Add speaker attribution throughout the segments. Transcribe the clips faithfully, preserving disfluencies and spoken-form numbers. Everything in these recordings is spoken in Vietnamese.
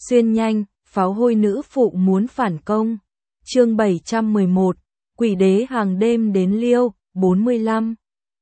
Speaker 1: Xuyên nhanh, pháo hôi nữ phụ muốn phản công. Chương bảy trăm mười một, Quỷ đế hàng đêm đến Liêu, bốn mươi lăm.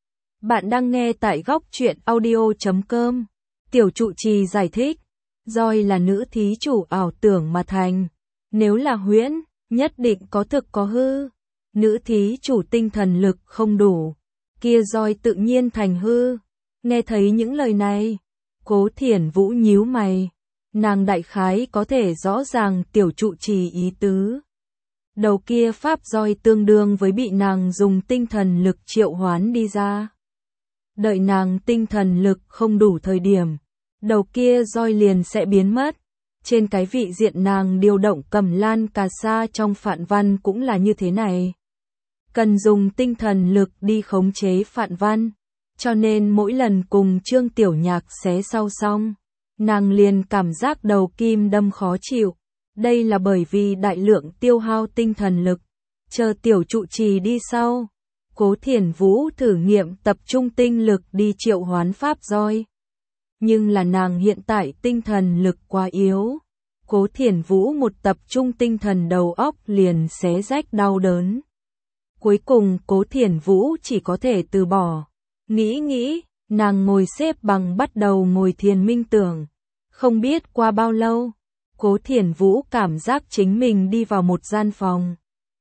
Speaker 1: Bạn đang nghe tại góc truyện audio chấm com. Tiểu trụ trì giải thích, Joy là nữ thí chủ ảo tưởng mà thành. Nếu là huyễn, nhất định có thực có hư. Nữ thí chủ tinh thần lực không đủ, kia Joy tự nhiên thành hư. Nghe thấy những lời này, Cố Thiển Vũ nhíu mày. Nàng đại khái có thể rõ ràng tiểu trụ trì ý tứ. Đầu kia pháp Joy tương đương với bị nàng dùng tinh thần lực triệu hoán đi ra. Đợi nàng tinh thần lực không đủ thời điểm, đầu kia Joy liền sẽ biến mất. Trên cái vị diện nàng điều động Cẩm Lan Cà Sa trong phạn văn cũng là như thế này. Cần dùng tinh thần lực đi khống chế phạn văn, cho nên mỗi lần cùng Trương Tiểu Nhạc xé sau xong, nàng liền cảm giác đầu kim đâm khó chịu. Đây là bởi vì đại lượng tiêu hao tinh thần lực. Chờ tiểu trụ trì đi sau, Cố Thiển Vũ thử nghiệm tập trung tinh lực đi triệu hoán pháp Joy. Nhưng là nàng hiện tại tinh thần lực quá yếu. Cố Thiển Vũ một tập trung tinh thần đầu óc liền xé rách đau đớn. Cuối cùng Cố Thiển Vũ chỉ có thể từ bỏ. Nghĩ nghĩ, nàng ngồi xếp bằng bắt đầu ngồi thiền minh tưởng. Không biết qua bao lâu, Cố Thiển Vũ cảm giác chính mình đi vào một gian phòng.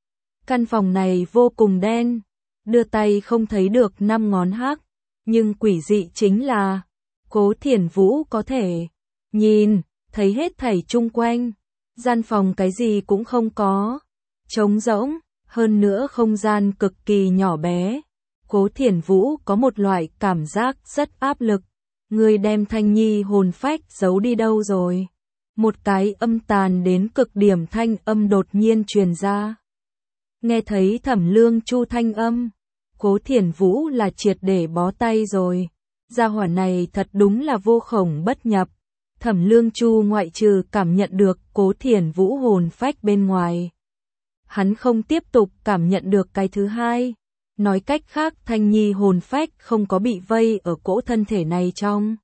Speaker 1: Căn phòng này vô cùng đen, đưa tay không thấy được năm ngón hắc, nhưng quỷ dị chính là Cố Thiển Vũ có thể nhìn thấy hết thảy chung quanh. Gian phòng cái gì cũng không có, trống rỗng, hơn nữa không gian cực kỳ nhỏ bé. Cố Thiển Vũ có một loại cảm giác rất áp lực. Người đem Thanh Nhi hồn phách giấu đi đâu rồi? Một cái âm tàn đến cực điểm thanh âm đột nhiên truyền ra. Nghe thấy Thẩm Lương Chu thanh âm, Cố Thiển Vũ là triệt để bó tay rồi. Gia hỏa này thật đúng là vô khổng bất nhập. Thẩm Lương Chu ngoại trừ cảm nhận được Cố Thiển Vũ hồn phách bên ngoài, hắn không tiếp tục cảm nhận được cái thứ hai. Nói cách khác Thanh Nhi hồn phách không có bị vây ở cỗ thân thể này trong.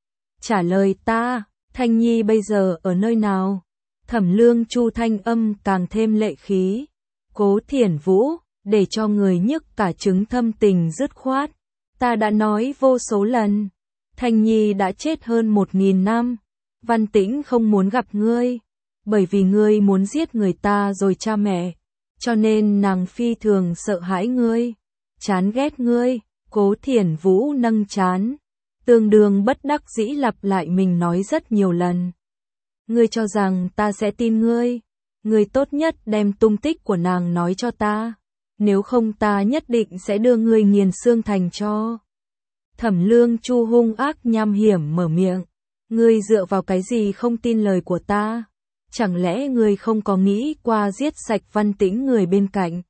Speaker 1: Trả lời ta, Thanh Nhi bây giờ ở nơi nào? Thẩm Lương Chu thanh âm càng thêm lệ khí. Cố Thiển Vũ, để cho người nhức cả trứng thâm tình dứt khoát. Ta đã nói vô số lần, Thanh Nhi đã chết hơn một nghìn năm. Văn Tĩnh không muốn gặp ngươi, bởi vì ngươi muốn giết người ta rồi cha mẹ, cho nên nàng phi thường sợ hãi ngươi, chán ghét ngươi. Cố Thiển Vũ nâng trán, tương đương bất đắc dĩ lặp lại mình nói rất nhiều lần. Ngươi cho rằng ta sẽ tin ngươi? Ngươi tốt nhất đem tung tích của nàng nói cho ta, nếu không ta nhất định sẽ đưa ngươi nghiền xương thành tro. Thẩm Lương Chu hung ác nham hiểm mở miệng. Ngươi dựa vào cái gì không tin lời của ta? Chẳng lẽ ngươi không có nghĩ qua giết sạch Văn Tĩnh người bên cạnh,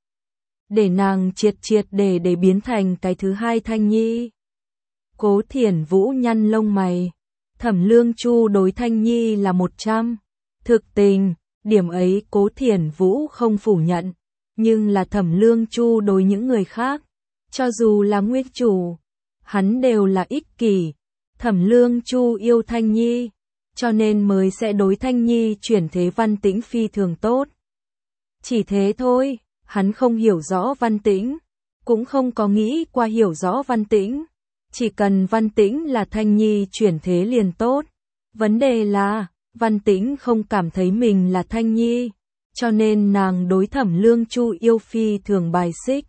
Speaker 1: để nàng triệt triệt để để biến thành cái thứ hai Thanh Nhi? Cố Thiển Vũ nhăn lông mày. Thẩm Lương Chu đối Thanh Nhi là một trăm. Thực tình, điểm ấy Cố Thiển Vũ không phủ nhận. Nhưng là Thẩm Lương Chu đối những người khác, cho dù là nguyên chủ, hắn đều là ích kỷ. Thẩm Lương Chu yêu Thanh Nhi, cho nên mới sẽ đối Thanh Nhi chuyển thế Văn Tĩnh phi thường tốt. Chỉ thế thôi, hắn không hiểu rõ Văn Tĩnh, cũng không có nghĩ qua hiểu rõ Văn Tĩnh. Chỉ cần Văn Tĩnh là Thanh Nhi chuyển thế liền tốt. Vấn đề là, Văn Tĩnh không cảm thấy mình là Thanh Nhi, cho nên nàng đối Thẩm Lương Chu yêu phi thường bài xích.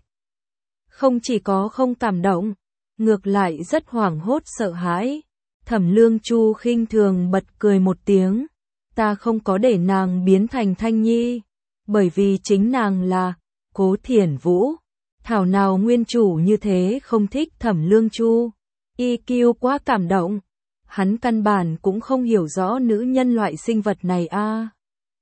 Speaker 1: Không chỉ có không cảm động, ngược lại rất hoảng hốt sợ hãi. Thẩm Lương Chu khinh thường bật cười một tiếng. Ta không có để nàng biến thành Thanh Nhi, bởi vì chính nàng là Cố Thiển Vũ. Thảo nào nguyên chủ như thế không thích Thẩm Lương Chu. i kiu quá cảm động. Hắn căn bản cũng không hiểu rõ nữ nhân loại sinh vật này a. À.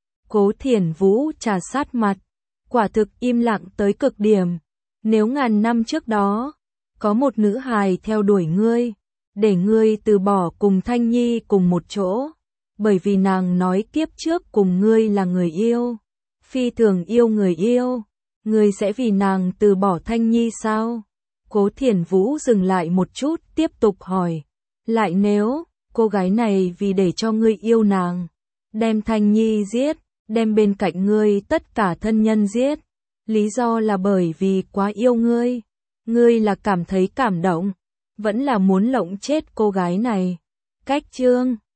Speaker 1: Cố Thiển Vũ trà sát mặt, quả thực im lặng tới cực điểm. Nếu ngàn năm trước đó, có một nữ hài theo đuổi ngươi, để ngươi từ bỏ cùng Thanh Nhi cùng một chỗ, bởi vì nàng nói kiếp trước cùng ngươi là người yêu, phi thường yêu người yêu, ngươi sẽ vì nàng từ bỏ Thanh Nhi sao? Cố Thiển Vũ dừng lại một chút tiếp tục hỏi, lại nếu cô gái này vì để cho ngươi yêu nàng, đem Thanh Nhi giết, đem bên cạnh ngươi tất cả thân nhân giết. Lý do là bởi vì quá yêu ngươi. Ngươi là cảm thấy cảm động, vẫn là muốn lộng chết cô gái này. Cách chương